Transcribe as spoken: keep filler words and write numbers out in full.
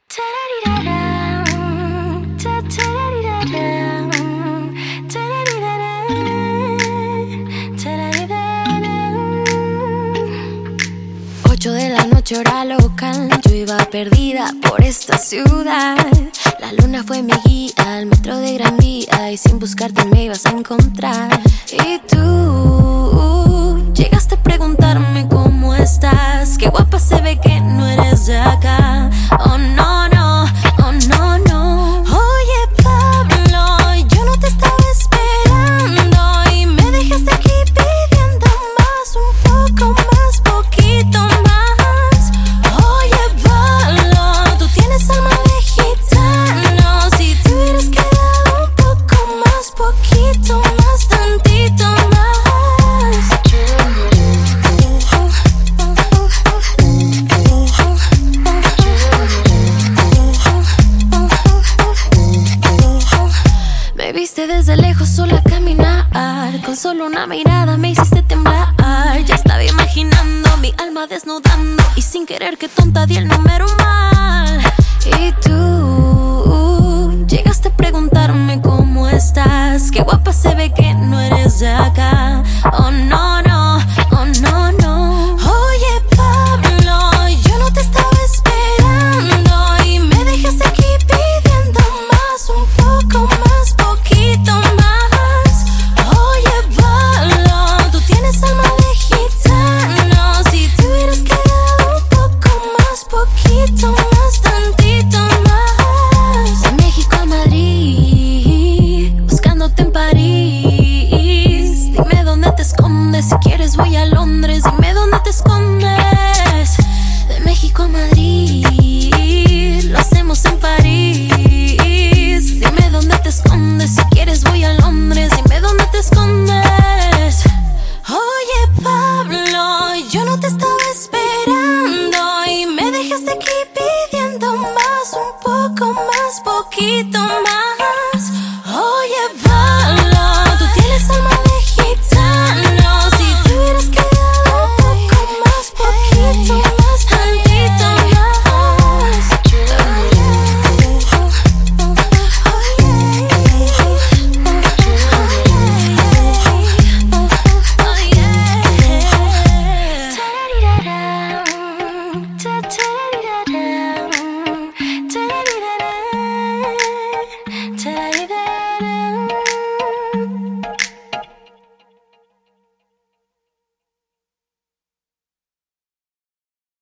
Ocho de la noche hora local, yo iba perdida por esta ciudad. La luna fue mi guía, el metro de Gran Vía, y sin buscarte me ibas a encontrar. Y tú llegaste a preguntarme cómo estás. Qué guapa se ve que no eres de acá. Oh no, no, oh no, no. Oye Pablo, yo no te estaba esperando y me dejaste aquí pidiendo más, un poco más, poquito más. Oye Pablo, tú tienes alma de gitano. Si te hubieras quedado un poco más, poquito más, tantito más. Me viste desde lejos sola caminar, con solo una mirada me hiciste temblar. Ya estaba imaginando mi alma desnudando y sin querer que tonta di el número mal. Y tú llegaste a preguntarme cómo estás. Qué guapa se ve que no eres de acá. Oh no, no, oh no, no. Oye Pablo, yo no te estaba esperando y me dejaste aquí pidiendo más, un poco más, poquito más. Oye Pablo, tú tienes alma de gitano. Si te hubieras quedado un poco más, poquito más.